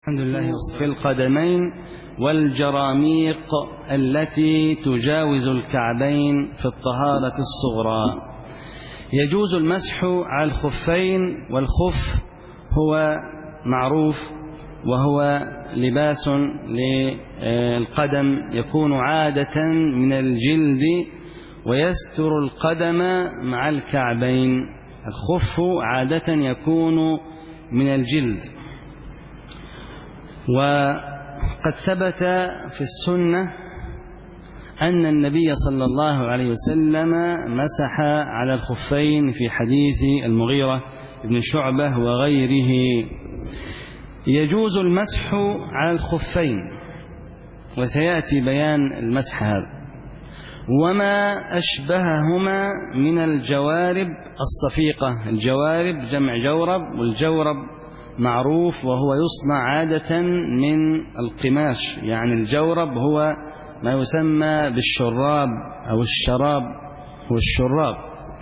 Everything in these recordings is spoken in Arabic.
الحمد لله. في القدمين والجراميق التي تجاوز الكعبين في الطهارة الصغرى. يجوز المسح على الخفين، والخف هو معروف وهو لباس للقدم يكون عادة من الجلد ويستر القدم مع الكعبين. الخف عادة يكون من الجلد، وقد ثبت في السنة أن النبي صلى الله عليه وسلم مسح على الخفين في حديث المغيرة بن شعبة وغيره. يجوز المسح على الخفين، وسيأتي بيان المسح هذا وما أشبههما من الجوارب الصفيقة. الجوارب جمع جورب، والجورب معروف وهو يصنع عادة من القماش، يعني الجورب هو ما يسمى بالشراب أو الشراب هو الشراب.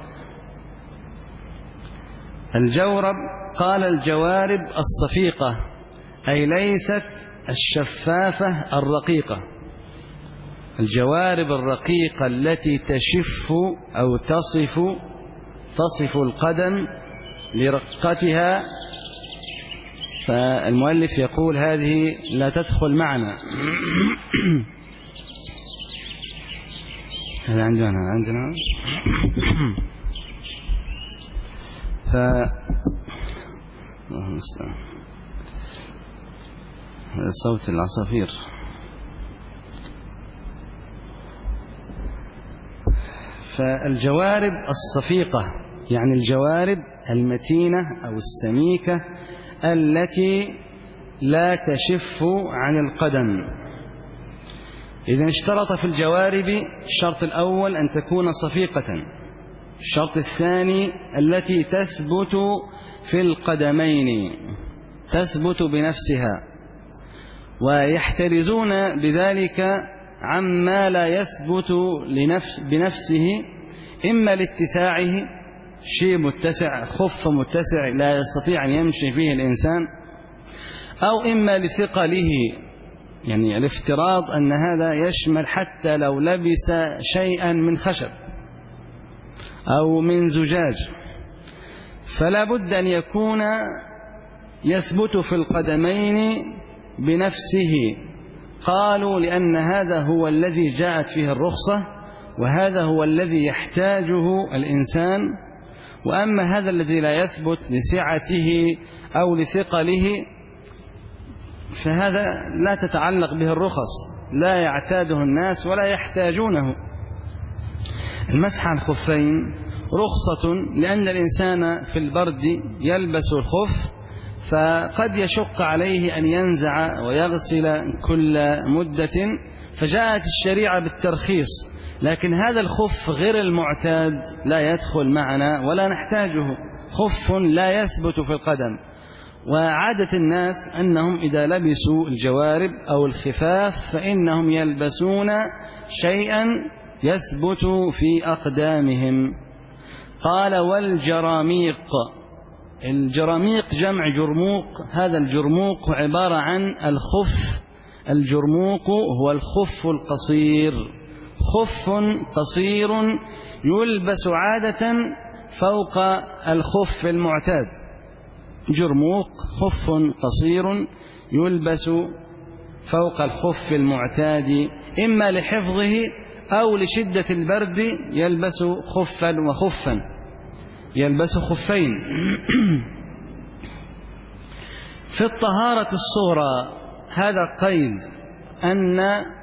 الجورب قال الجوارب الصفيقة، أي ليست الشفافة الرقيقة. الجوارب الرقيقة التي تشف أو تصف القدم لرقتها، فالمؤلف يقول هذه لا تدخل معنا. هذا عندنا هذا صوت العصافير. فالجوارب الصفيقة يعني الجوارب المتينة أو السميكة التي لا تشف عن القدم. إذا اشترط في الجوارب الشرط الأول أن تكون صفيقة، الشرط الثاني التي تثبت في القدمين، تثبت بنفسها، ويحترزون بذلك عما لا يثبت بنفسه، إما لاتساعه، شيء متسع، خف متسع لا يستطيع أن يمشي فيه الإنسان، أو إما لثقله، يعني الافتراض أن هذا يشمل حتى لو لبس شيئا من خشب أو من زجاج، فلا بد أن يكون يثبت في القدمين بنفسه. قالوا لأن هذا هو الذي جاءت فيه الرخصة، وهذا هو الذي يحتاجه الإنسان. وأما هذا الذي لا يثبت لسعته أو لثقله فهذا لا تتعلق به الرخص، لا يعتاده الناس ولا يحتاجونه. المسح على الخفين رخصة، لأن الإنسان في البرد يلبس الخف، فقد يشق عليه أن ينزع ويغسل كل مدة، فجاءت الشريعة بالترخيص. لكن هذا الخف غير المعتاد لا يدخل معنا ولا نحتاجه، خف لا يثبت في القدم. وعادة الناس أنهم إذا لبسوا الجوارب أو الخفاف فإنهم يلبسون شيئا يثبت في أقدامهم. قال والجراميق. الجراميق جمع جرموق، هذا الجرموق عبارة عن الخف. الجرموق هو الخف القصير، خف قصير يلبس عادة فوق الخف المعتاد. جرموق خف قصير يلبس فوق الخف المعتاد، إما لحفظه أو لشدة البرد يلبس خفا وخفا، يلبس خفين. في الطهارة الصغرى هذا قيد أن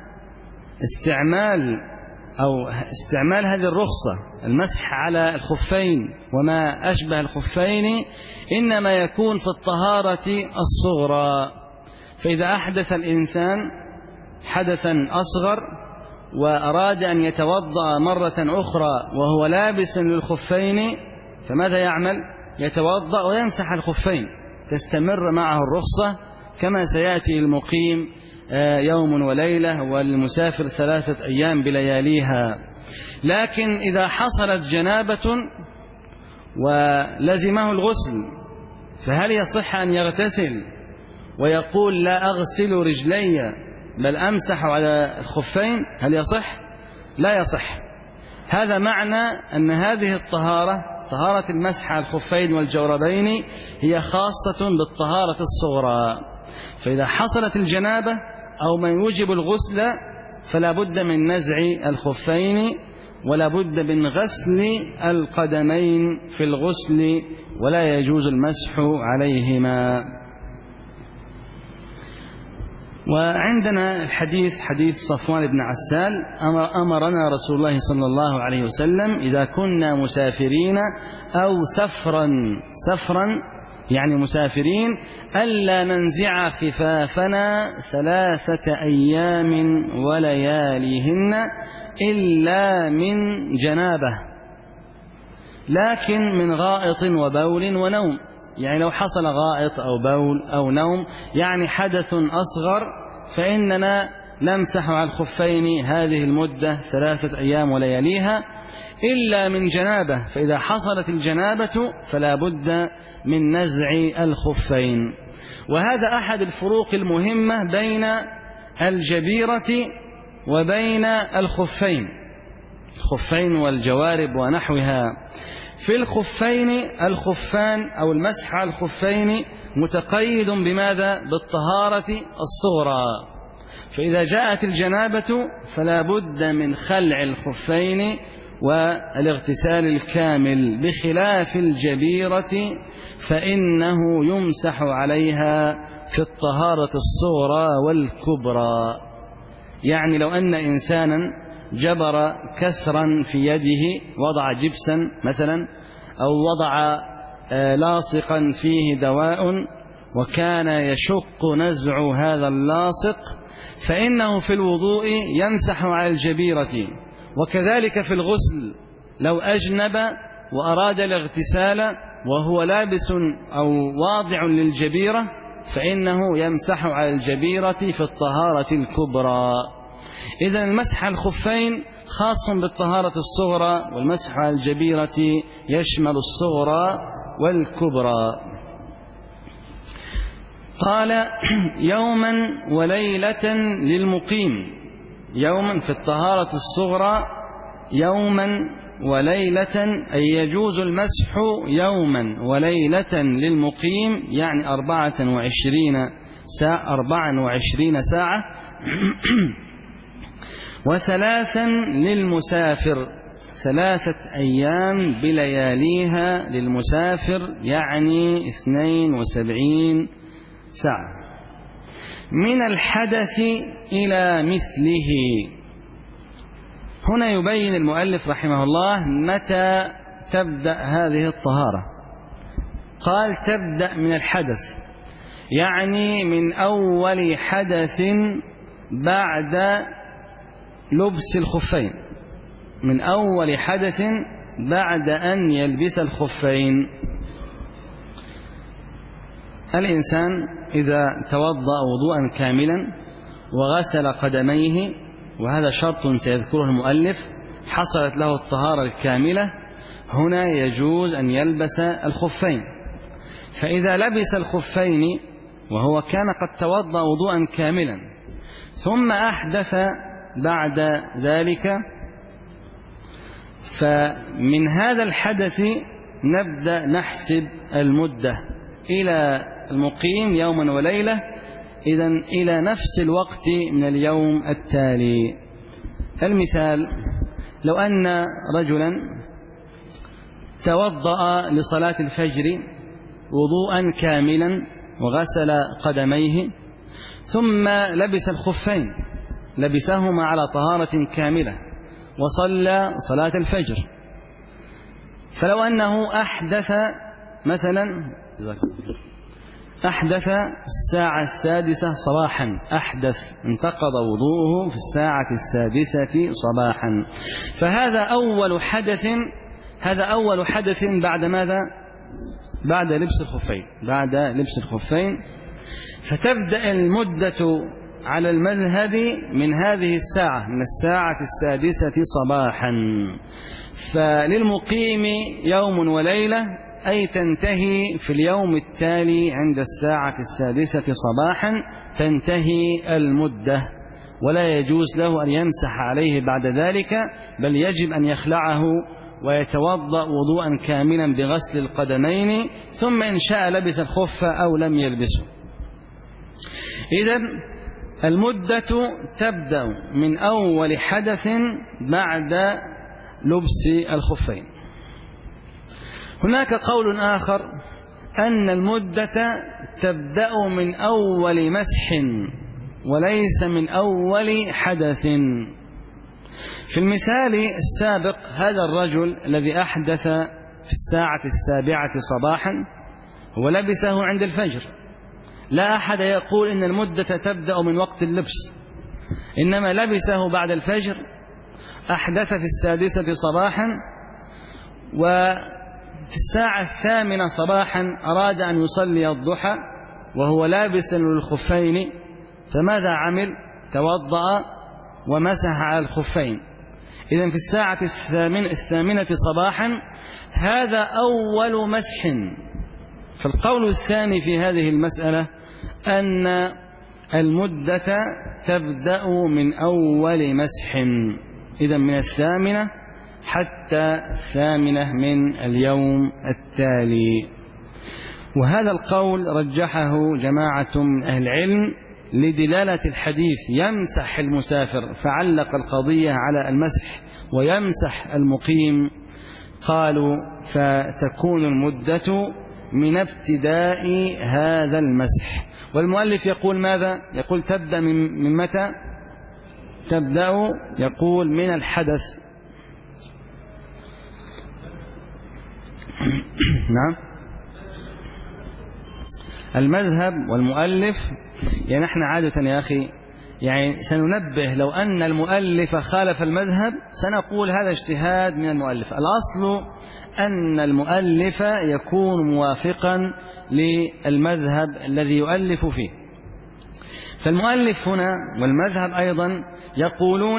استعمال هذه الرخصة المسح على الخفين وما أشبه الخفين إنما يكون في الطهارة الصغرى. فإذا أحدث الإنسان حدثا أصغر وأراد أن يتوضأ مرة أخرى وهو لابس للخفين، فماذا يعمل؟ يتوضأ ويمسح الخفين، تستمر معه الرخصة كما سيأتي المقيم يوم وليلة، والمسافر 3 أيام بلياليها. لكن إذا حصلت جنابة ولزمه الغسل فهل يصح أن يغتسل ويقول لا أغسل رجلي بل أمسح على الخفين، هل يصح؟ لا يصح. هذا معنى أن هذه الطهارة، طهارة المسح على الخفين والجوربين، هي خاصة بالطهارة الصغرى. فإذا حصلت الجنابة أو ما يوجب الغسل فلا بد من نزع الخفين ولا بد من غسل القدمين في الغسل، ولا يجوز المسح عليهما. وعندنا الحديث حديث صفوان بن عسال: أمرنا رسول الله صلى الله عليه وسلم إذا كنا مسافرين أو سفرا يعني مسافرين ألا ننزع خفافنا 3 أيام ولياليهن إلا من جنابة، لكن من غائط وبول ونوم. يعني لو حصل غائط أو بول أو نوم يعني حدث أصغر فإننا نمسح على الخفين هذه المدة 3 أيام ولياليها، إلا من جنابة، فإذا حصلت الجنابة فلا بد من نزع الخفين. وهذا أحد الفروق المهمة بين الجبيرة وبين الخفين والجوارب ونحوها. في الخفين الخفان أو المسح على الخفين متقيد بماذا؟ بالطهارة الصغرى، فإذا جاءت الجنابة فلا بد من خلع الخفين والاغتسال الكامل، بخلاف الجبيرة فإنه يمسح عليها في الطهارة الصغرى والكبرى. يعني لو أن إنسانا جبر كسرا في يده، وضع جبسا مثلا أو وضع لاصقا فيه دواء وكان يشق نزع هذا اللاصق، فإنه في الوضوء يمسح على الجبيرة. وكذلك في الغسل لو أجنب وأراد الاغتسال وهو لابس أو واضع للجبيرة فإنه يمسح على الجبيرة في الطهارة الكبرى. إذن المسح على الخفين خاص بالطهارة الصغرى، والمسح على الجبيرة يشمل الصغرى والكبرى. قال: يوما وليلة للمقيم. يوما في الطهارة الصغرى يوما وليلة، أي يجوز المسح يوما وليلة للمقيم، يعني 24 ساعة. و3 للمسافر، 3 أيام بلياليها للمسافر، يعني 72 ساعة. من الحدث إلى مثله. هنا يبين المؤلف رحمه الله متى تبدأ هذه الطهارة. قال: تبدأ من الحدث، يعني من أول حدث بعد لبس الخفين، من أول حدث بعد أن يلبس الخفين. الإنسان إذا توضأ وضوءا كاملا وغسل قدميه، وهذا شرط سيذكره المؤلف، حصلت له الطهارة الكاملة، هنا يجوز أن يلبس الخفين. فإذا لبس الخفين وهو كان قد توضأ وضوءا كاملا ثم أحدث بعد ذلك، فمن هذا الحدث نبدأ نحسب المدة إلى المقيم يوما وليلة، إذن إلى نفس الوقت من اليوم التالي. المثال: لو أن رجلا توضأ لصلاة الفجر وضوءا كاملا وغسل قدميه ثم لبس الخفين، لبسهما على طهارة كاملة وصلى صلاة الفجر، فلو أنه أحدث مثلا الساعة 6 صباحا، انتقض وضوءه في الساعة 6 صباحا، فهذا أول حدث بعد ماذا؟ بعد لبس الخفين. فتبدأ المدة على المذهب من هذه الساعة، من الساعة 6 صباحا. فللمقيم يوم وليلة أي تنتهي في اليوم التالي عند الساعة 6 صباحا تنتهي المدة، ولا يجوز له أن يمسح عليه بعد ذلك، بل يجب أن يخلعه ويتوضأ وضوءا كاملا بغسل القدمين، ثم إن شاء لبس الخف أو لم يلبسه. إذن المدة تبدأ من أول حدث بعد لبس الخفين. هناك قول آخر أن المدة تبدأ من أول مسح وليس من أول حدث. في المثال السابق هذا الرجل الذي أحدث في الساعة 7 صباحا هو لبسه عند الفجر، لا أحد يقول إن المدة تبدأ من وقت اللبس، إنما لبسه بعد الفجر، أحدث في 6 صباحا، وفي الساعة 8 صباحا أراد أن يصلي الضحى وهو لابس للخفين، فماذا عمل؟ توضأ ومسح على الخفين. إذن في الساعة 8 صباحا هذا أول مسح. فالقول الثاني في هذه المسألة أن المدة تبدأ من أول مسح، إذن من 8 حتى 8 من اليوم التالي. وهذا القول رجحه جماعة من أهل العلم لدلالة الحديث يمسح المسافر، فعلق القضية على المسح، ويمسح المقيم، قالوا فتكون المدة من ابتداء هذا المسح. والمؤلف يقول ماذا؟ يقول تبدأ من متى؟ تبدأ يقول من الحدث. نعم، المذهب والمؤلف، يعني نحن عادة يا أخي يعني سننبه لو أن المؤلف خالف المذهب سنقول هذا اجتهاد من المؤلف. الأصل أن المؤلف يكون موافقا للمذهب الذي يؤلف فيه. فالمؤلف هنا والمذهب أيضا يقولون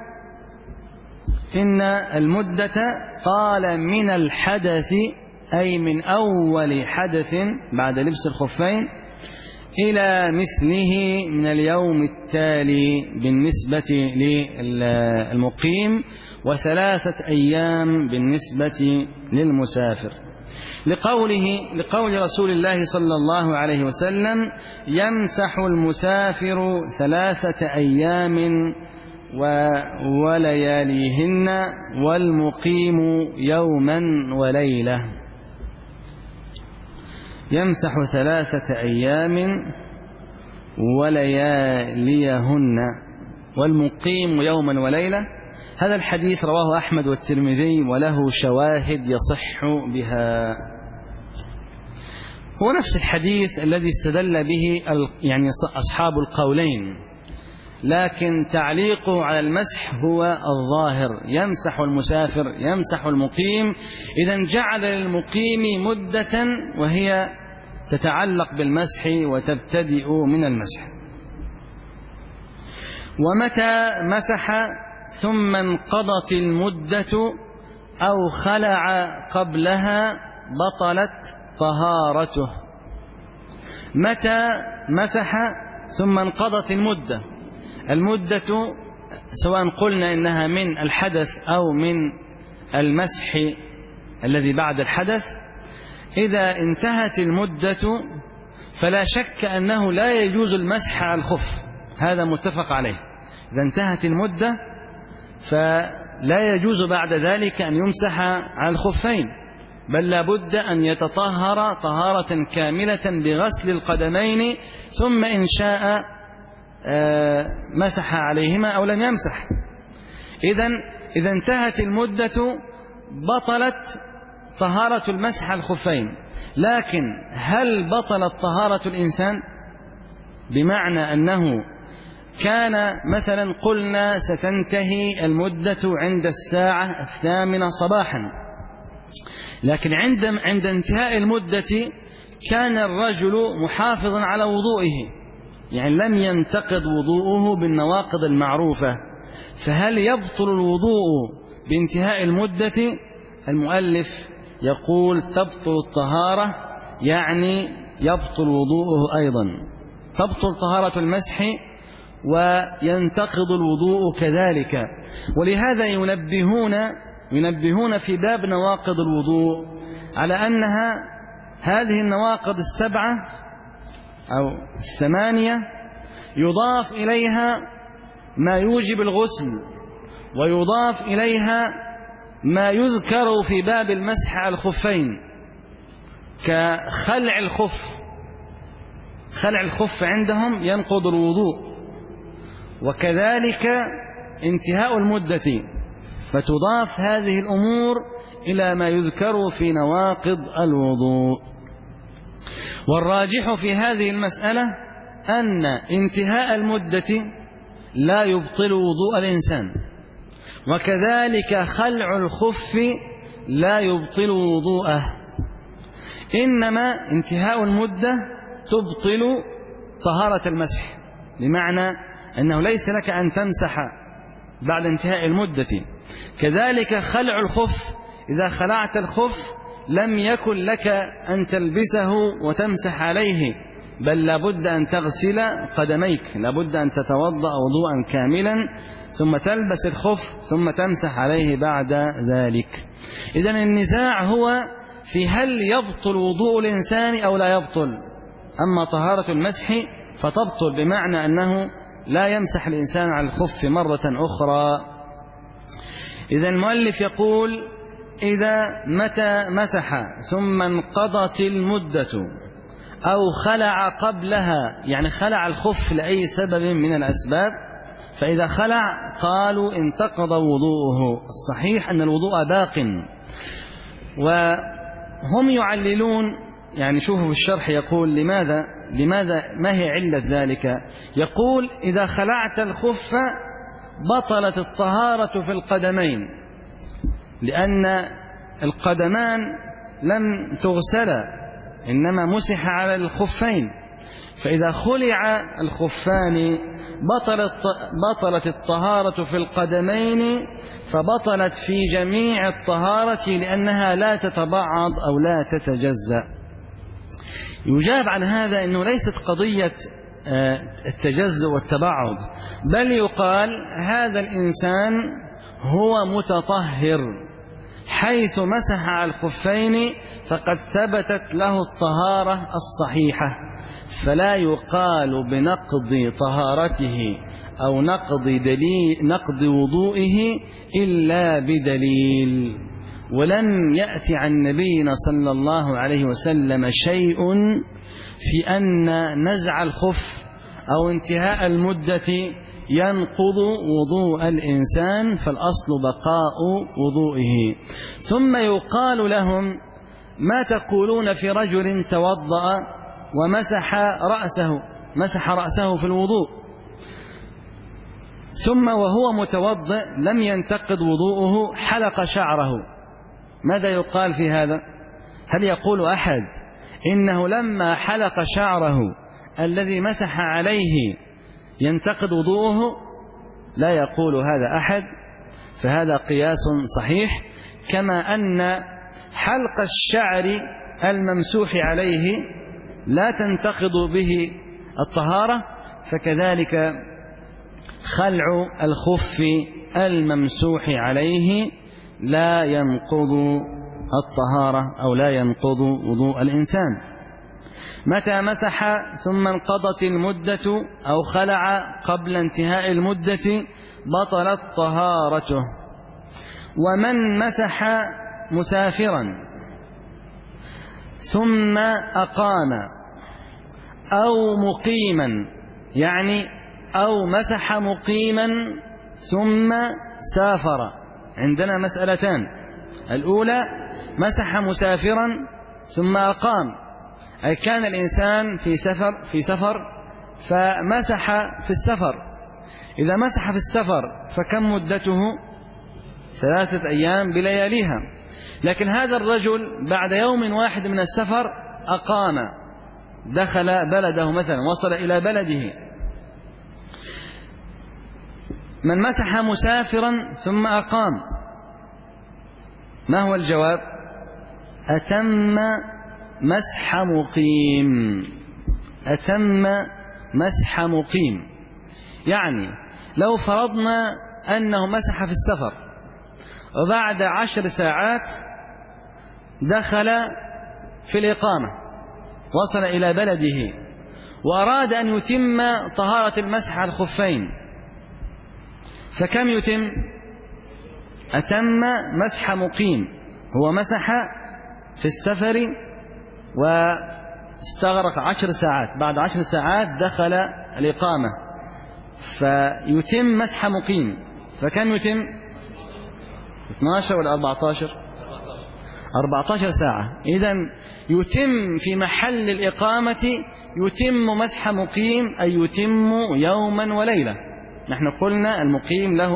إن المدة قال من الحدث، أي من أول حدث بعد لبس الخفين إلى مثله من اليوم التالي بالنسبة للمقيم، و3 أيام بالنسبة للمسافر، لقول رسول الله صلى الله عليه وسلم يمسح المسافر 3 أيام ولياليهن والمقيم يوما وليلة. يمسح 3 أيام ولياليهن والمقيم يوما وليلة. هذا الحديث رواه أحمد والترمذي وله شواهد يصح بها. هو نفس الحديث الذي استدل به يعني أصحاب القولين، لكن تعليقه على المسح هو الظاهر، يمسح المسافر يمسح المقيم، إذن جعل للمقيم مدة وهي تتعلق بالمسح وتبتدئ من المسح. ومتى مسح ثم انقضت المدة أو خلع قبلها بطلت طهارته. متى مسح ثم انقضت المدة سواء قلنا إنها من الحدث أو من المسح الذي بعد الحدث، إذا انتهت المدة فلا شك أنه لا يجوز المسح على الخف، هذا متفق عليه. إذا انتهت المدة فلا يجوز بعد ذلك أن يمسح على الخفين، بل لابد أن يتطهر طهارة كاملة بغسل القدمين، ثم إن شاء مسح عليهما أو لم يمسح. إذا انتهت المدة بطلت طهارة المسح على الخفين. لكن هل بطلت طهارة الإنسان؟ بمعنى أنه كان مثلا قلنا ستنتهي المدة عند الساعة 8 صباحا، لكن عند انتهاء المدة كان الرجل محافظا على وضوئه، يعني لم ينتقض وضوءه بالنواقض المعروفة، فهل يبطل الوضوء بانتهاء المدة؟ المؤلف يقول تبطل الطهارة يعني يبطل وضوءه أيضا، تبطل طهارة المسح وينتقض الوضوء كذلك. ولهذا ينبهون في باب نواقض الوضوء على أنها هذه النواقض السبعة أو الثمانية يضاف إليها ما يوجب الغسل، ويضاف إليها ما يذكر في باب المسح على الخفين كخلع الخف. خلع الخف عندهم ينقض الوضوء، وكذلك انتهاء المدة، فتضاف هذه الأمور إلى ما يذكر في نواقض الوضوء. والراجح في هذه المسألة أن انتهاء المدة لا يبطل وضوء الإنسان، وكذلك خلع الخف لا يبطل وضوءه، إنما انتهاء المدة تبطل طهارة المسح، بمعنى أنه ليس لك أن تمسح بعد انتهاء المدة. كذلك خلع الخف، إذا خلعت الخف لم يكن لك أن تلبسه وتمسح عليه، بل لابد أن تغسل قدميك، لابد أن تتوضأ وضوءا كاملا ثم تلبس الخف ثم تمسح عليه بعد ذلك. إذن النزاع هو في هل يبطل وضوء الإنسان أو لا يبطل. أما طهارة المسح فتبطل، بمعنى أنه لا يمسح الإنسان على الخف مرة أخرى. إذا المؤلف يقول إذا متى مسح ثم انقضت المدة أو خلع قبلها، يعني خلع الخف لأي سبب من الأسباب، فإذا خلع قالوا انتقض وضوءه. الصحيح أن الوضوء باق. وهم يعللون، يعني شوفوا في الشرح يقول لماذا ما هي علة ذلك. يقول إذا خلعت الخف بطلت الطهارة في القدمين، لأن القدمان لم تغسلا، إنما مسح على الخفين، فإذا خلع الخفان بطلت الطهارة في القدمين، فبطلت في جميع الطهارة لأنها لا تتبعض أو لا تتجزأ. يجاب عن هذا أنه ليست قضية التجزؤ والتبعض، بل يقال هذا الإنسان هو متطهر، حيث مسح على الخفين فقد ثبتت له الطهارة الصحيحة، فلا يقال بنقض طهارته أو نقض وضوئه إلا بدليل. ولم يأتي عن نبينا صلى الله عليه وسلم شيء في أن نزع الخف أو انتهاء المدة ينقض وضوء الإنسان، فالأصل بقاء وضوئه. ثم يقال لهم ما تقولون في رجل توضأ ومسح رأسه في الوضوء، ثم وهو متوضئ لم ينتقض وضوءه حلق شعره، ماذا يقال في هذا؟ هل يقول أحد إنه لما حلق شعره الذي مسح عليه ينتقض وضوءه؟ لا يقول هذا أحد، فهذا قياس صحيح. كما أن حلق الشعر الممسوح عليه لا تنتقض به الطهارة، فكذلك خلع الخف الممسوح عليه لا ينقض الطهارة أو لا ينقض وضوء الإنسان. متى مسح ثم انقضت المدة أو خلع قبل انتهاء المدة بطلت طهارته. ومن مسح مسافرا ثم أقام أو مقيما، يعني أو مسح مقيما ثم سافر، عندنا مسألتان. الأولى مسح مسافرا ثم أقام، أي كان الإنسان في سفر فمسح في السفر. إذا مسح في السفر فكم مدته؟ 3 أيام بلياليها. لكن هذا الرجل بعد يوم واحد من السفر أقام، دخل بلده مثلا، وصل إلى بلده. من مسح مسافرا ثم أقام، ما هو الجواب؟ أتم مسح مقيم. أتم مسح مقيم يعني لو فرضنا أنه مسح في السفر وبعد 10 ساعات دخل في الإقامة، وصل إلى بلده وأراد أن يتم طهارة المسح على الخفين، فكم يتم؟ أتم مسح مقيم. هو مسح في السفر واستغرق 10 ساعات، بعد 10 ساعات دخل الإقامة فيتم مسح مقيم، فكم يتم؟ 12 ولا 14؟ 14 ساعة. إذن يتم في محل الإقامة يتم مسح مقيم، أي يتم يوما وليلة. نحن قلنا المقيم له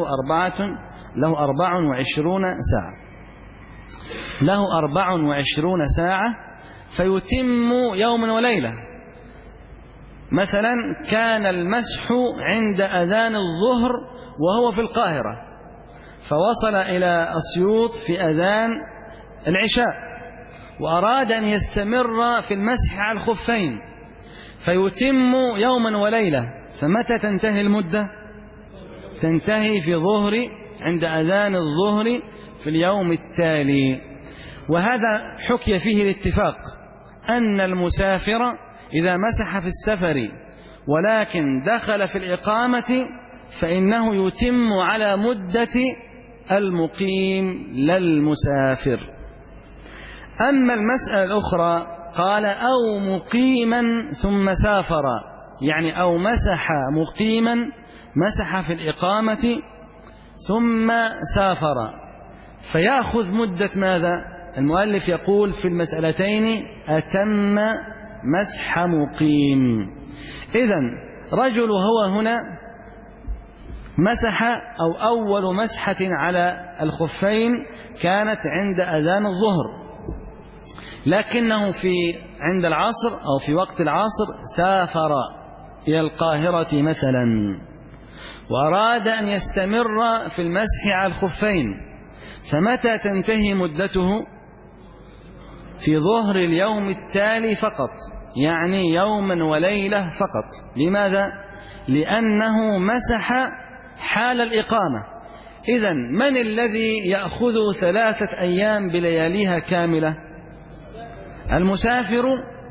24 ساعة، له 24 ساعة فيتم يوما وليلة. مثلا كان المسح عند أذان الظهر وهو في القاهرة، فوصل إلى أسيوط في أذان العشاء وأراد أن يستمر في المسح على الخفين، فيتم يوما وليلة. فمتى تنتهي المدة؟ تنتهي في ظهر، عند أذان الظهر في اليوم التالي. وهذا حكي فيه الاتفاق أن المسافر إذا مسح في السفر ولكن دخل في الإقامة فإنه يتم على مدة المقيم لا المسافر. أما المسألة الأخرى قال أو مقيما ثم سافر، يعني أو مسح مقيما، مسح في الإقامة ثم سافر، فيأخذ مدة ماذا؟ المؤلف يقول في المسألتين أتم مسح مقيم. إذن رجل هو هنا مسح، أو أول مسحة على الخفين كانت عند أذان الظهر، لكنه عند العصر أو في وقت العصر سافر إلى القاهرة مثلا وأراد أن يستمر في المسح على الخفين، فمتى تنتهي مدته؟ في ظهر اليوم التالي فقط، يعني يوما وليلة فقط. لماذا؟ لأنه مسح حال الإقامة. إذن من الذي يأخذ 3 أيام بلياليها كاملة؟ المسافر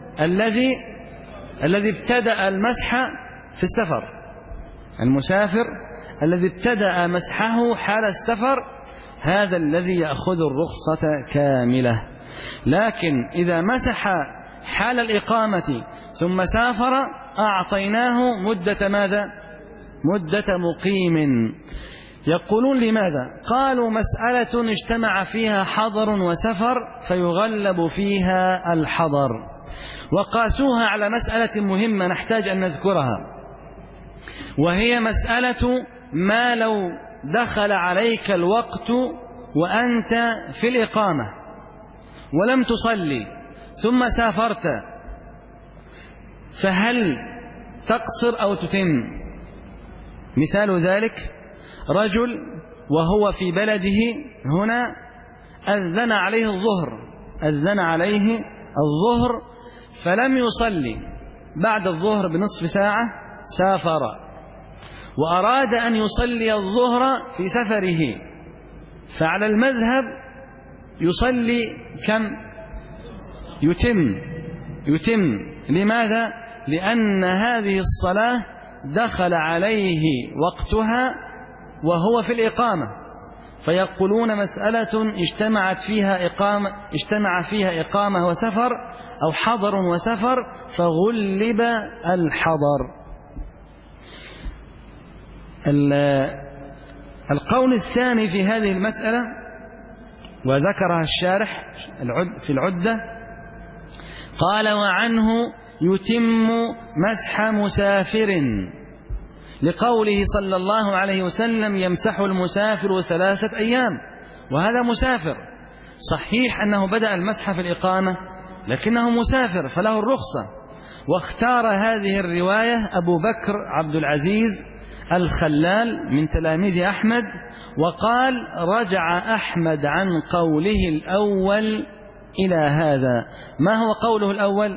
الذي ابتدأ المسح في السفر، المسافر الذي ابتدأ مسحه حال السفر، هذا الذي يأخذ الرخصة كاملة. لكن إذا مسح حال الإقامة ثم سافر أعطيناه مدة ماذا؟ مدة مقيم. يقولون لماذا؟ قالوا مسألة اجتمع فيها حضر وسفر فيغلب فيها الحضر، وقاسوها على مسألة مهمة نحتاج أن نذكرها، وهي مسألة ما لو دخل عليك الوقت وأنت في الإقامة ولم تصلي ثم سافرت، فهل تقصر أو تتم؟ مثال ذلك رجل وهو في بلده هنا أذن عليه الظهر فلم يصلي، بعد الظهر بنصف ساعة سافر وأراد أن يصلي الظهر في سفره، فعلى المذهب يصلي كم؟ يتم. لماذا؟ لأن هذه الصلاة دخل عليه وقتها وهو في الإقامة. فيقولون مسألة اجتمع فيها إقامة وسفر، أو حضر وسفر، فغلب الحضر. القول الثاني في هذه المسألة وذكرها الشارح في العدة، قال وعنه يتم مسح مسافر، لقوله صلى الله عليه وسلم يمسح المسافر 3 أيام، وهذا مسافر صحيح أنه بدأ المسح في الإقامة لكنه مسافر فله الرخصة. واختار هذه الرواية أبو بكر عبد العزيز الخلال من تلاميذ أحمد، وقال رجع أحمد عن قوله الأول إلى هذا. ما هو قوله الأول؟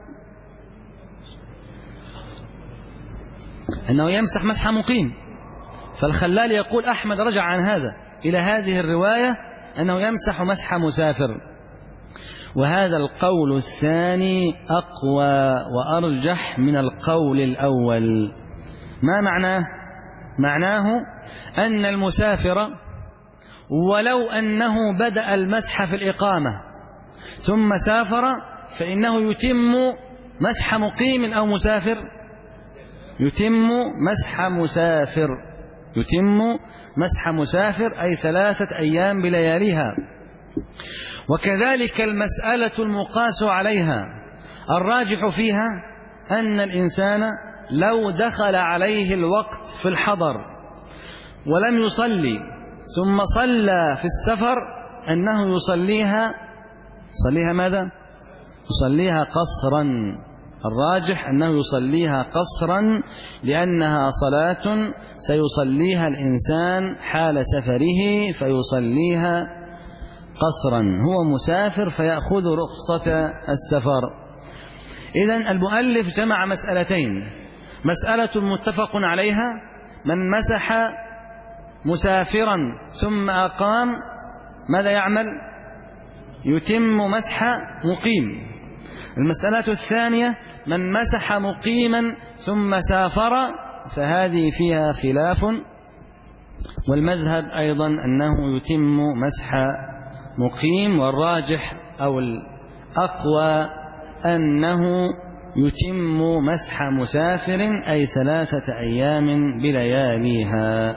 أنه يمسح مسح مقيم. فالخلال يقول أحمد رجع عن هذا إلى هذه الرواية أنه يمسح مسح مسافر، وهذا القول الثاني أقوى وأرجح من القول الأول. ما معناه؟ معناه أن المسافر ولو أنه بدأ المسح في الإقامة ثم سافر فإنه يتم مسح مقيم أو مسافر، يتم مسح مسافر، يتم مسح مسافر أي 3 أيام بلياليها. وكذلك المسألة المقاس عليها الراجح فيها أن الإنسان لو دخل عليه الوقت في الحضر ولم يصلي ثم صلى في السفر أنه يصليها ماذا؟ يصليها قصرا. الراجح أنه يصليها قصرا لأنها صلاة سيصليها الإنسان حال سفره فيصليها قصرا، هو مسافر فيأخذ رخصة السفر. إذن المؤلف جمع مسألتين: مسألة متفق عليها من مسح مسافرا ثم أقام ماذا يعمل؟ يتم مسح مقيم. المسألة الثانية من مسح مقيما ثم سافر فهذه فيها خلاف، والمذهب أيضا أنه يتم مسح مقيم، والراجح أو الأقوى أنه يتم مسح مسافر أي 3 أيام بلياليها.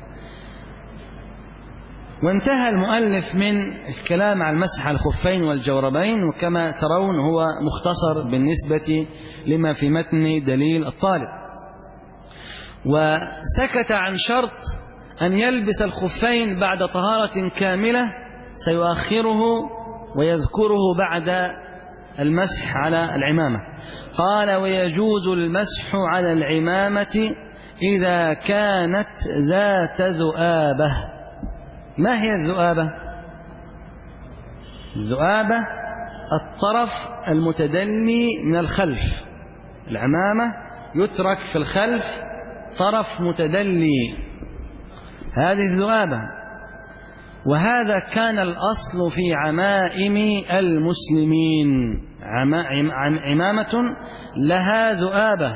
وانتهى المؤلف من الكلام عن مسح الخفين والجوربين، وكما ترون هو مختصر بالنسبة لما في متن دليل الطالب. وسكت عن شرط أن يلبس الخفين بعد طهارة كاملة سيؤخره ويذكره بعد المسح على العمامة. قال: ويجوز المسح على العمامة إذا كانت ذات ذؤابة. ما هي الذؤابة؟ الذؤابة الطرف المتدلي من الخلف. العمامة يترك في الخلف طرف متدلي، هذه الذؤابة. وهذا كان الأصل في عمائم المسلمين، عمامة لها ذؤابة.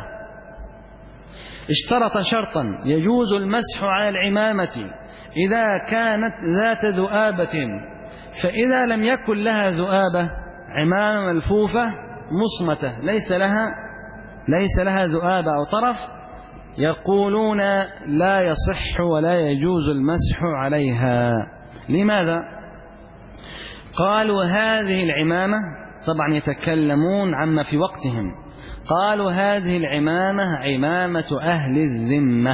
اشترط شرطا: يجوز المسح على العمامة إذا كانت ذات ذؤابة. فإذا لم يكن لها ذؤابة، عمامة ملفوفة مصمتة ليس لها ذؤابة أو طرف، يقولون لا يصح ولا يجوز المسح عليها. لماذا؟ قالوا هذه العمامة، طبعا يتكلمون عما في وقتهم، قالوا هذه العمامة عمامة أهل الذمة،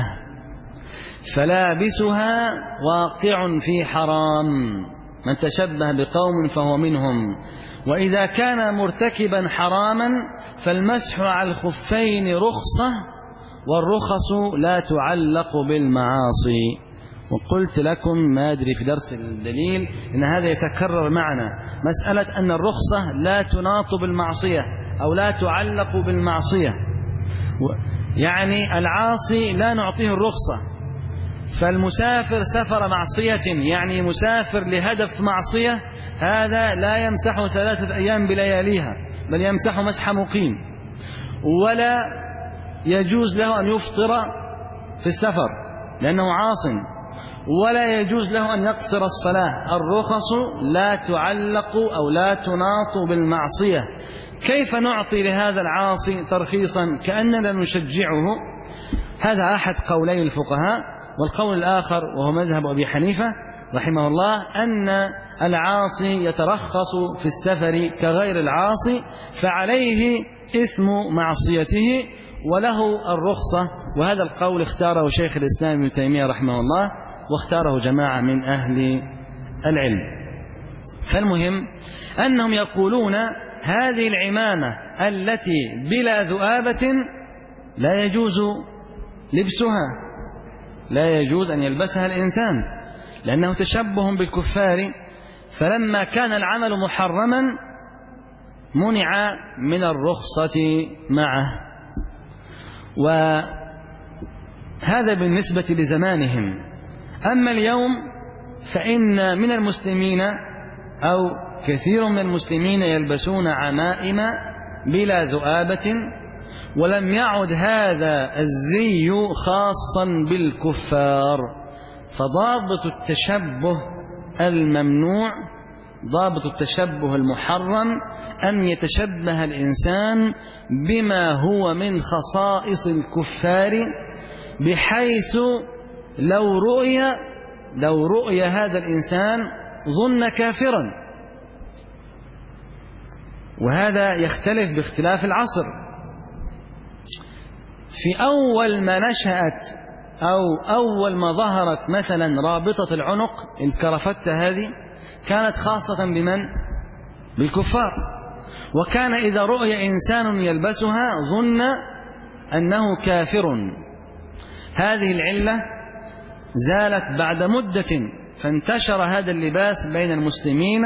فلابسها واقع في حرام، من تشبه بقوم فهو منهم. وإذا كان مرتكبا حراما فالمسح على الخفين رخصة، والرخص لا تعلق بالمعاصي. وقلت لكم ما أدري في درس الدليل إن هذا يتكرر معنا، مسألة أن الرخصة لا تناط بالمعصية أو لا تعلق بالمعصية، يعني العاصي لا نعطيه الرخصة. فالمسافر سفر معصية، يعني مسافر لهدف معصية، هذا لا يمسح 3 أيام بلياليها، بل يمسح مسح مقيم. ولا يجوز له أن يفطر في السفر لأنه عاص، ولا يجوز له أن يقصر الصلاة. الرخص لا تعلق أو لا تناط بالمعصية. كيف نعطي لهذا العاصي ترخيصا كأننا نشجعه؟ هذا أحد قولي الفقهاء. والقول الآخر وهو مذهب أبي حنيفة رحمه الله أن العاصي يترخص في السفر كغير العاصي، فعليه إثم معصيته وله الرخصة. وهذا القول اختاره شيخ الإسلام ابن تيمية رحمه الله، واختاره جماعة من أهل العلم. فالمهم أنهم يقولون هذه العمامة التي بلا ذؤابة لا يجوز لبسها، لا يجوز أن يلبسها الإنسان، لأنه تشبه بالكفار. فلما كان العمل محرما منع من الرخصة معه. وهذا بالنسبة لزمانهم. أما اليوم فإن من المسلمين أو كثير من المسلمين يلبسون عمائم بلا ذؤابة، ولم يعد هذا الزي خاصا بالكفار. فضابط التشبه الممنوع، ضابط التشبه المحرم، أن يتشبه الإنسان بما هو من خصائص الكفار، بحيث لو رؤي هذا الإنسان ظن كافرا. وهذا يختلف باختلاف العصر. في أول ما نشأت أو أول ما ظهرت مثلا رابطة العنق الكرافتة هذه، كانت خاصة بمن؟ بالكفار. وكان إذا رؤي إنسان يلبسها ظن أنه كافر. هذه العلة زالت بعد مدة، فانتشر هذا اللباس بين المسلمين،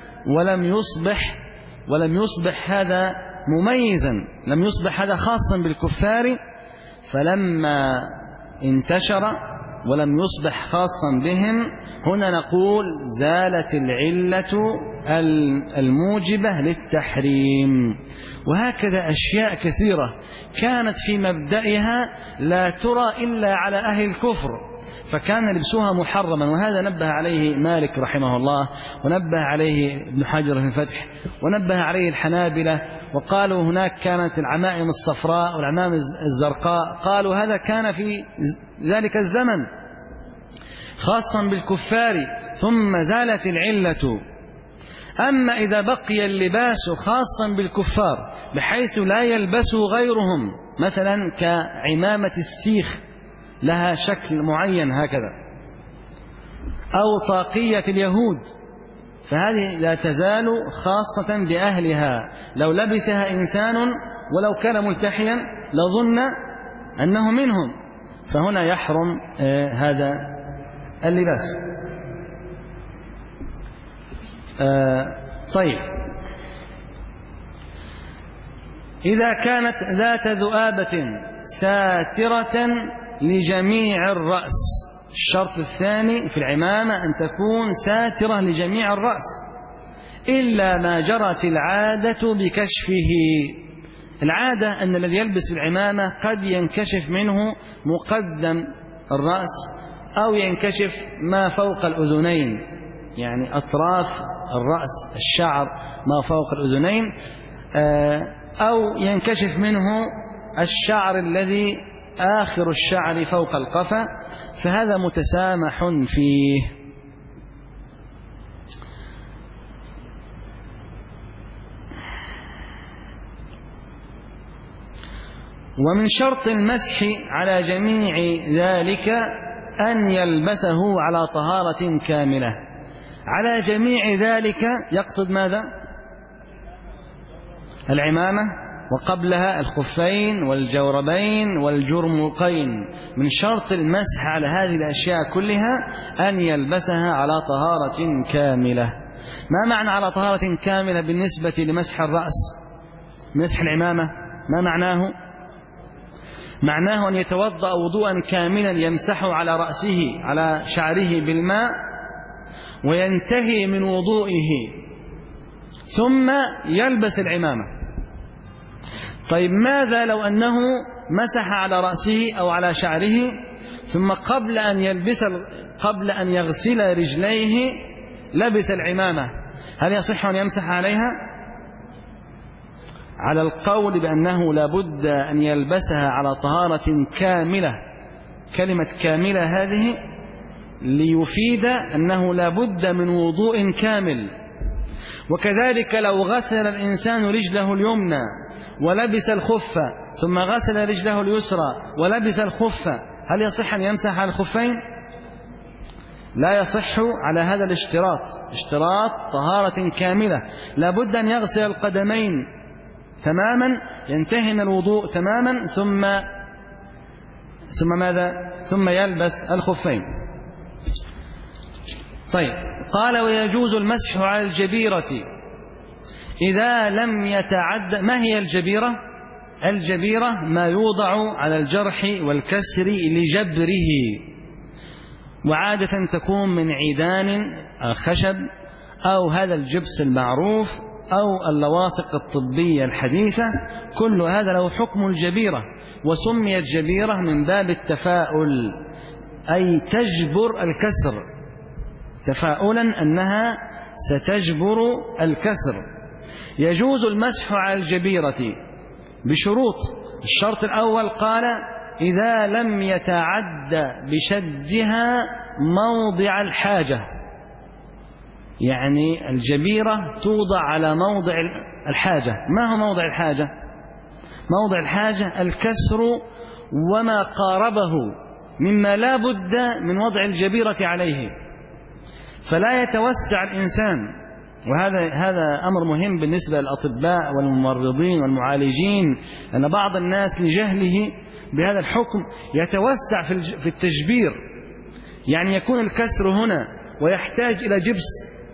ولم يصبح هذا مميزا، لم يصبح هذا خاصا بالكفار. فلما انتشر ولم يصبح خاصا بهم، هنا نقول زالت العلة الموجبة للتحريم. وهكذا أشياء كثيرة كانت في مبدئها لا ترى إلا على أهل الكفر، فكان لبسها محرما. وهذا نبه عليه مالك رحمه الله، ونبه عليه ابن حجر في الفتح، ونبه عليه الحنابلة. وقالوا هناك كانت العمائم الصفراء والعمائم الزرقاء، قالوا هذا كان في ذلك الزمن خاصا بالكفار، ثم زالت العلة. أما إذا بقي اللباس خاصا بالكفار بحيث لا يلبسه غيرهم، مثلا كعمامة السيخ لها شكل معين هكذا، أو طاقية اليهود، فهذه لا تزال خاصة بأهلها. لو لبسها إنسان ولو كان ملتحيا لظن أنه منهم، فهنا يحرم هذا اللباس. طيب، إذا كانت ذات ذؤابة ساترة لجميع الرأس، الشرط الثاني في العمامة أن تكون ساترة لجميع الرأس، إلا ما جرت العادة بكشفه. العادة أن الذي يلبس العمامة قد ينكشف منه مقدم الرأس، أو ينكشف ما فوق الأذنين، يعني أطراف الرأس، الشعر ما فوق الأذنين، أو ينكشف منه الشعر الذي آخر الشعر فوق القفا، فهذا متسامح فيه. ومن شرط المسح على جميع ذلك أن يلبسه على طهارة كاملة. على جميع ذلك يقصد ماذا؟ العمامة، وقبلها الخفين والجوربين والجرمقين. من شرط المسح على هذه الأشياء كلها أن يلبسها على طهارة كاملة. ما معنى على طهارة كاملة بالنسبة لمسح الرأس؟ مسح العمامة ما معناه؟ معناه أن يتوضأ وضوءا كاملا يمسح على رأسه على شعره بالماء، وينتهي من وضوئه ثم يلبس العمامة. طيب، ماذا لو أنه مسح على رأسه أو على شعره ثم قبل أن يغسل رجليه لبس العمامة؟ هل يصح أن يمسح عليها؟ على القول بأنه لابد أن يلبسها على طهارة كاملة. كلمة كاملة هذه ليفيد أنه لابد من وضوء كامل. وكذلك لو غسل الإنسان رجله اليمنى ولبس الخف، ثم غسل رجله اليسرى ولبس الخف، هل يصح أن يمسح على الخفين؟ لا يصح على هذا الاشتراط، اشتراط طهارة كاملة. لابد أن يغسل القدمين تماما، ينتهي من الوضوء تماما، ثم ماذا؟ ثم يلبس الخفين. طيب، قال ويجوز المسح على الجبيرة إذا لم يتعد. ما هي الجبيرة؟ الجبيرة ما يوضع على الجرح والكسر لجبره، وعادة تكون من عيدان خشب أو هذا الجبس المعروف أو اللواصق الطبية الحديثة، كل هذا له حكم الجبيرة، وسميت جبيرة من باب التفاؤل، أي تجبر الكسر، تفاؤلا أنها ستجبر الكسر. يجوز المسح على الجبيرة بشروط. الشرط الأول قال إذا لم يتعد بشدها موضع الحاجة، يعني الجبيرة توضع على موضع الحاجة. ما هو موضع الحاجة؟ موضع الحاجة الكسر وما قاربه مما لا بد من وضع الجبيرة عليه، فلا يتوسع الإنسان. وهذا أمر مهم بالنسبة للأطباء والممرضين والمعالجين، أن بعض الناس لجهله بهذا الحكم يتوسع في التجبير، يعني يكون الكسر هنا ويحتاج إلى جبس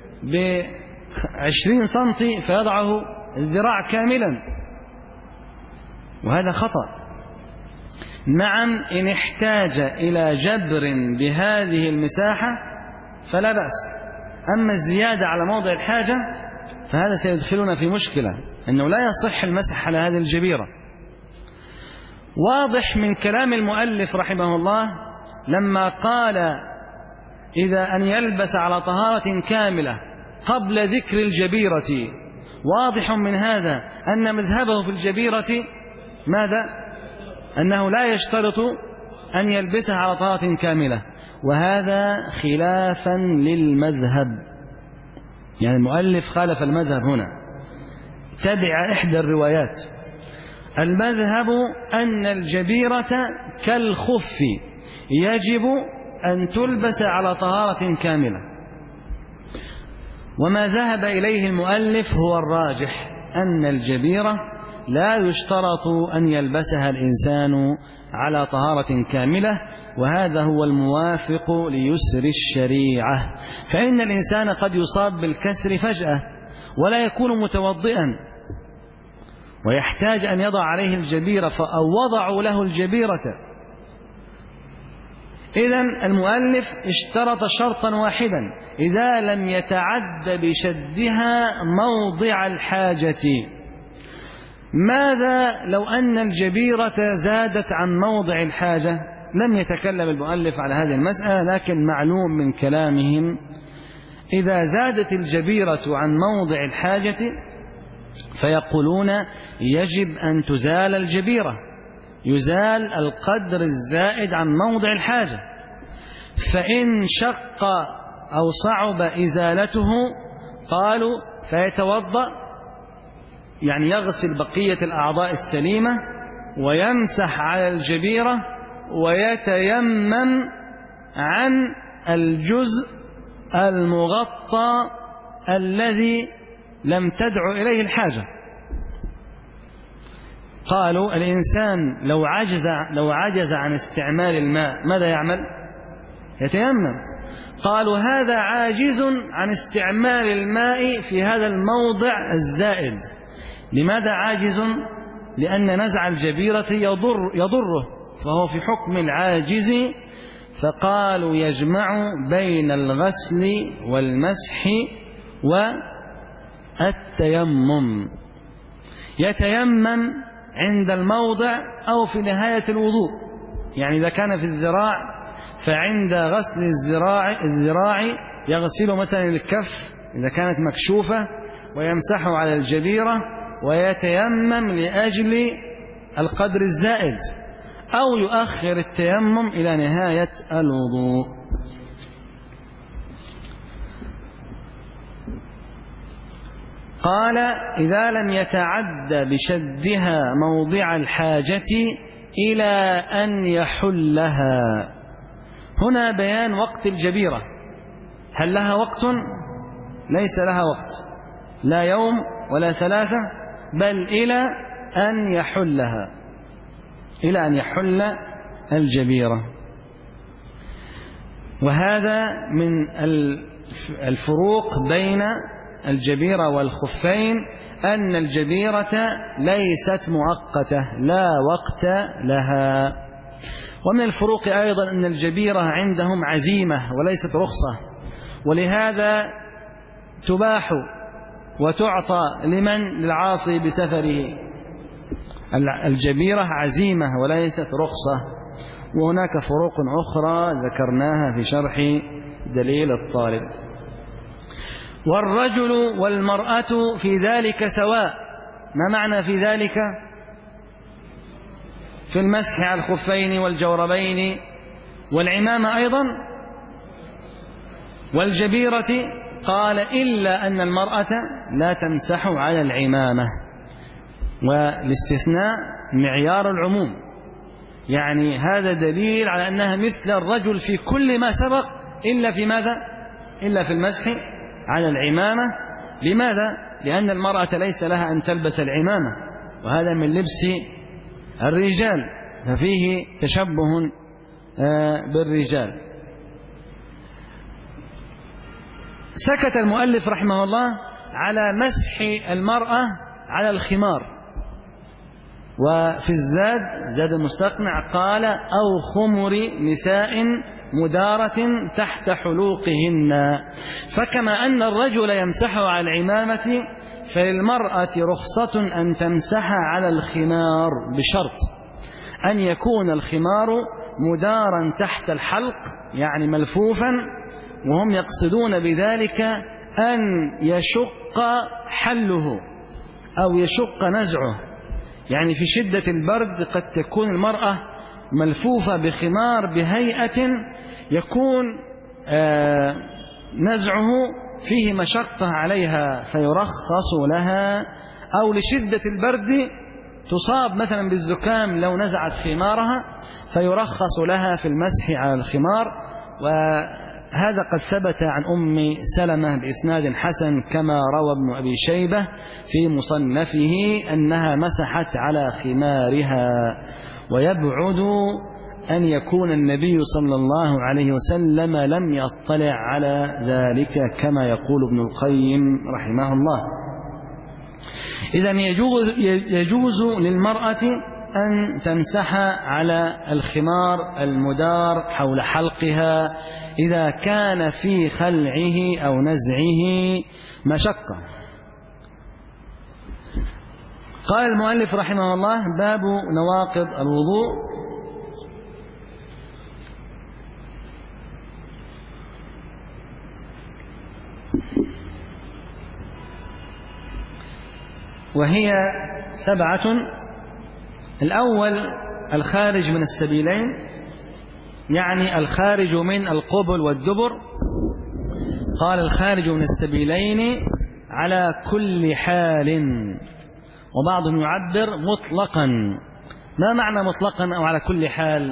ب20 سنتي فيضعه الذراع كاملا، وهذا خطأ. نعم، إن احتاج إلى جبر بهذه المساحة فلا بأس، أما الزيادة على موضع الحاجة فهذا سيدخلنا في مشكلة، أنه لا يصح المسح على هذه الجبيرة. واضح من كلام المؤلف رحمه الله لما قال إذا أن يلبس على طهارة كاملة قبل ذكر الجبيرة، واضح من هذا أن مذهبه في الجبيرة ماذا؟ أنه لا يشترط أن يلبسها على طهارة كاملة، وهذا خلافا للمذهب، يعني المؤلف خالف المذهب هنا، تبع إحدى الروايات. المذهب أن الجبيرة كالخف يجب أن تلبس على طهارة كاملة، وما ذهب إليه المؤلف هو الراجح، أن الجبيرة لا يشترط أن يلبسها الإنسان على طهارة كاملة، وهذا هو الموافق ليسر الشريعة. فإن الإنسان قد يصاب بالكسر فجأة ولا يكون متوضئا ويحتاج أن يضع عليه الجبيرة، أو وضعوا له الجبيرة. إذن المؤلف اشترط شرطا واحدا: إذا لم يتعد بشدها موضع الحاجة. ماذا لو أن الجبيرة زادت عن موضع الحاجة؟ لم يتكلم المؤلف على هذه المسألة، لكن معلوم من كلامهم إذا زادت الجبيرة عن موضع الحاجة فيقولون يجب أن تزال الجبيرة، يزال القدر الزائد عن موضع الحاجة. فإن شق أو صعب إزالته قالوا فيتوضأ، يعني يغسل بقية الأعضاء السليمة ويمسح على الجبيرة ويتيمم عن الجزء المغطى الذي لم تدع إليه الحاجة. قالوا الإنسان لو عجز عن استعمال الماء ماذا يعمل؟ يتيمم. قالوا هذا عاجز عن استعمال الماء في هذا الموضع الزائد. لماذا عاجز؟ لأن نزع الجبيرة يضره، فهو في حكم العاجز. فقالوا يجمع بين الغسل والمسح والتيمم، يتيمم عند الموضع أو في نهاية الوضوء، يعني إذا كان في الذراع فعند غسل الذراع يغسل مثلا الكف إذا كانت مكشوفة ويمسحه على الجبيرة ويتيمم لأجل القدر الزائد، أو يؤخر التيمم إلى نهاية الوضوء. قال إذا لم يتعد بشدها موضع الحاجة إلى أن يحلها. هنا بيان وقت الجبيرة، هل لها وقت؟ ليس لها وقت، لا يوم ولا ثلاثة، بل إلى أن يحلها، إلى أن يحل الجبيرة. وهذا من الفروق بين الجبيرة والخفين أن الجبيرة ليست مؤقتة لا وقت لها. ومن الفروق أيضا أن الجبيرة عندهم عزيمة وليست رخصة، ولهذا تباح وتعطى لمن؟ للعاصي بسفره. الجبيرة عزيمة وليست رخصة. وهناك فروق أخرى ذكرناها في شرح دليل الطالب. والرجل والمرأة في ذلك سواء. ما معنى في ذلك؟ في المسح على الخفين والجوربين والعمامة أيضا والجبيرة. قال إلا أن المرأة لا تمسح على العمامة، والاستثناء معيار العموم، يعني هذا دليل على أنها مثل الرجل في كل ما سبق إلا في ماذا؟ إلا في المسح على العمامة. لماذا؟ لأن المرأة ليس لها أن تلبس العمامة، وهذا من لبس الرجال، ففيه تشبه بالرجال. سكت المؤلف رحمه الله على مسح المرأة على الخمار، وفي زاد المستقنع قال أو خمر نساء مدارة تحت حلوقهن. فكما أن الرجل يمسح على العمامة، فللمرأة رخصة أن تمسح على الخمار بشرط أن يكون الخمار مدارا تحت الحلق، يعني ملفوفا، وهم يقصدون بذلك أن يشق حله أو يشق نزعه. يعني في شدة البرد قد تكون المرأة ملفوفة بخمار بهيئة يكون نزعه فيه مشقة عليها فيرخص لها، أو لشدة البرد تصاب مثلا بالزكام لو نزعت خمارها فيرخص لها في المسح على الخمار. وهذا قد ثبت عن أم سلمة بإسناد حسن كما روى ابن أبي شيبة في مصنفه أنها مسحت على خمارها. ويبعد أن يكون النبي صلى الله عليه وسلم لم يطلع على ذلك كما يقول ابن القيم رحمه الله. إذن يجوز للمرأة أن تمسح على الخمار المدار حول حلقها إذا كان في خلعه أو نزعه مشقة. قال المؤلف رحمه الله: باب نواقض الوضوء. وهي 7. الأول الخارج من السبيلين، يعني الخارج من القبل والدبر. قال الخارج من السبيلين على كل حال، وبعضهم يعبر مطلقا. ما معنى مطلقا أو على كل حال؟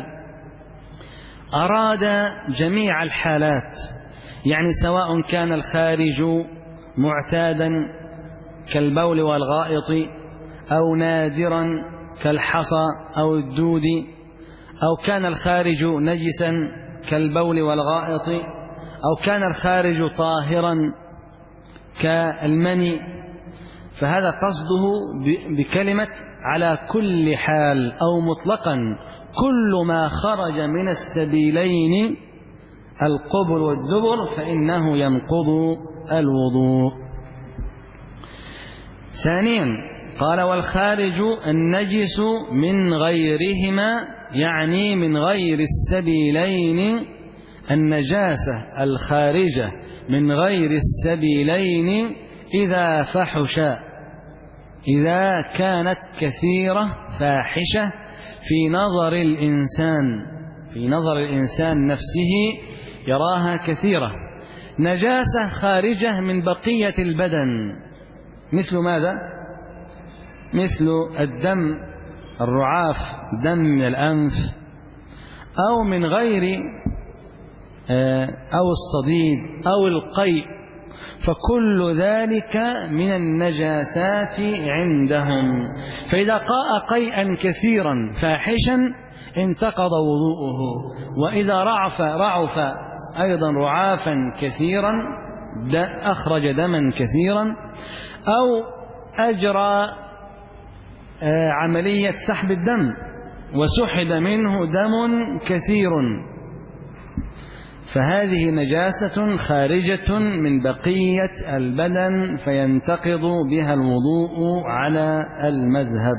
أراد جميع الحالات، يعني سواء كان الخارج معتادا كالبول والغائط، أو نادرا كالحصى أو الدود، أو كان الخارج نجسا كالبول والغائط، أو كان الخارج طاهرا كالمني. فهذا قصده بكلمة على كل حال أو مطلقا، كل ما خرج من السبيلين القبل والدبر فإنه ينقض الوضوء. ثانيا قال: والخارج النجس من غيرهما، يعني من غير السبيلين. النجاسة الخارجة من غير السبيلين إذا فحش، إذا كانت كثيرة فاحشة في نظر الإنسان نفسه يراها كثيرة. نجاسة خارجة من بقية البدن، مثل ماذا؟ مثل الدم، الرعاف، دم من الأنف، أو من غير، أو الصديد أو القيء، فكل ذلك من النجاسات عندهم. فإذا قاء قيئا كثيرا فاحشا انتقض وضوءه، وإذا رعف أيضا رعافا كثيرا أخرج دما كثيرا أو أجرى عملية سحب الدم وسحب منه دم كثير، فهذه نجاسة خارجة من بقية البدن فينتقض بها الوضوء على المذهب.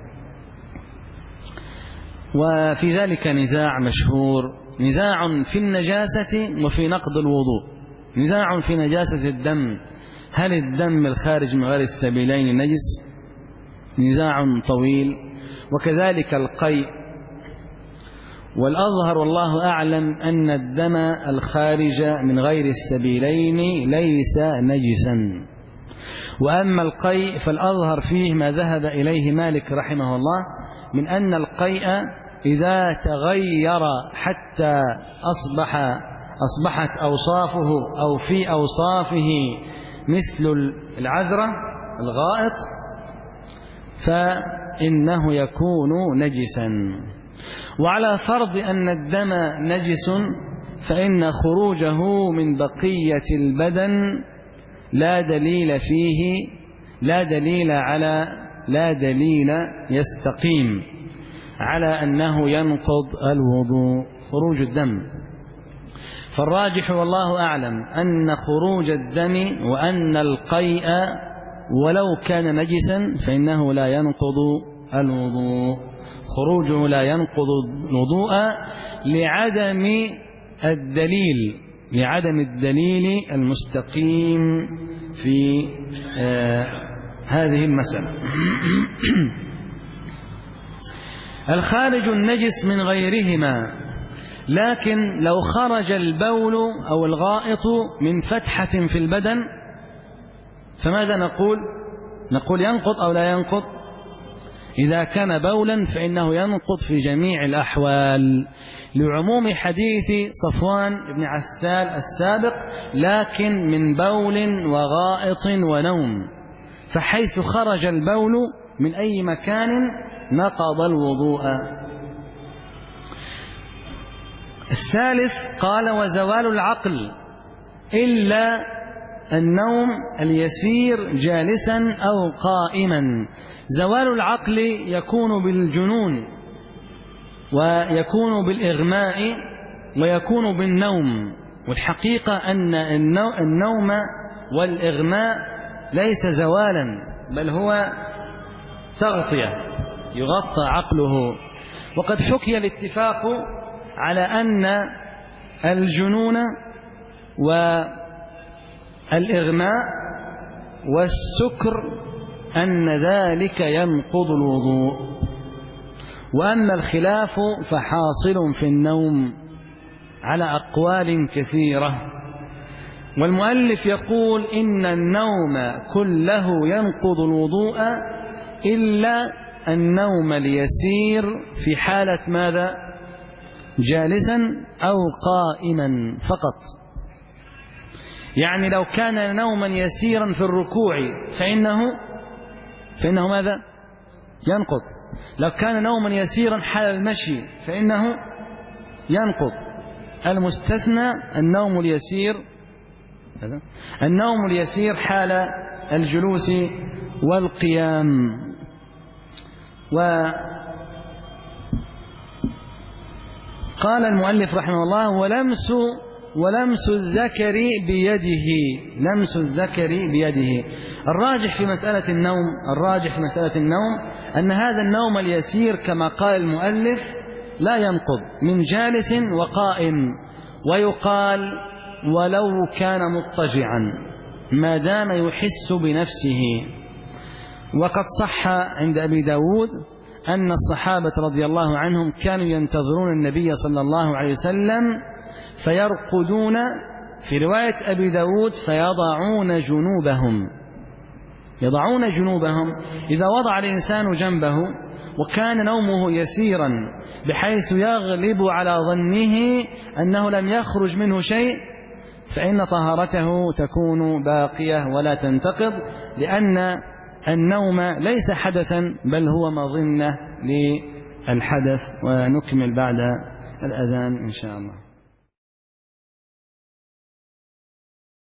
وفي ذلك نزاع مشهور، نزاع في النجاسة وفي نقض الوضوء. نزاع في نجاسة الدم، هل الدم الخارج من غير السبيلين نجس؟ نزاع طويل. وكذلك القيء، والأظهر والله أعلم أن الدم الخارج من غير السبيلين ليس نجسا. وأما القيء فالأظهر فيه ما ذهب إليه مالك رحمه الله من أن القيء إذا تغير حتى أصبحت أوصافه أو في أوصافه مثل العذرة الغائط فإنه يكون نجسا. وعلى فرض أن الدم نجس فإن خروجه من بقية البدن لا دليل يستقيم على أنه ينقض الوضوء خروج الدم. فالراجح والله أعلم أن خروج الدم وأن القيء ولو كان نجسا فإنه لا ينقض الوضوء، خروجه لا ينقض الوضوء لعدم الدليل المستقيم في هذه المسألة. الخارج النجس من غيرهما، لكن لو خرج البول أو الغائط من فتحة في البدن فماذا نقول ينقض أو لا ينقض؟ إذا كان بولا فإنه ينقض في جميع الأحوال لعموم حديث صفوان بن عسال السابق، لكن من بول وغائط ونوم، فحيث خرج البول من أي مكان نقض الوضوء. الثالث قال وزوال العقل إلا النوم اليسير جالسا أو قائما. زوال العقل يكون بالجنون ويكون بالإغماء ويكون بالنوم، والحقيقة أن النوم والإغماء ليس زوالا بل هو تغطية يغطى عقله. وقد حكي الاتفاق على أن الجنون والإغماء والسكر أن ذلك ينقض الوضوء. وأما الخلاف فحاصل في النوم على أقوال كثيرة، والمؤلف يقول إن النوم كله ينقض الوضوء إلا النوم اليسير في حالة ماذا؟ جالسا أو قائما فقط. يعني لو كان نوما يسيرا في الركوع فإنه ماذا؟ ينقض. لو كان نوما يسيرا حال المشي فإنه ينقض. المستثنى النوم اليسير حال الجلوس والقيام. وقال المؤلف رحمه الله ولمس الذكر بيده. الراجح في مسألة النوم أن هذا النوم اليسير كما قال المؤلف لا ينقض من جالس وقائم، ويقال ولو كان مضطجعا ما دام يحس بنفسه. وقد صح عند أبي داود أن الصحابة رضي الله عنهم كانوا ينتظرون النبي صلى الله عليه وسلم فيرقدون، في رواية أبي داود فيضعون جنوبهم إذا وضع الإنسان جنبه وكان نومه يسيرا بحيث يغلب على ظنه أنه لم يخرج منه شيء فإن طهارته تكون باقية ولا تنتقض، لأن النوم ليس حدثا بل هو مظنة للحدث. ونكمل بعد الأذان إن شاء الله.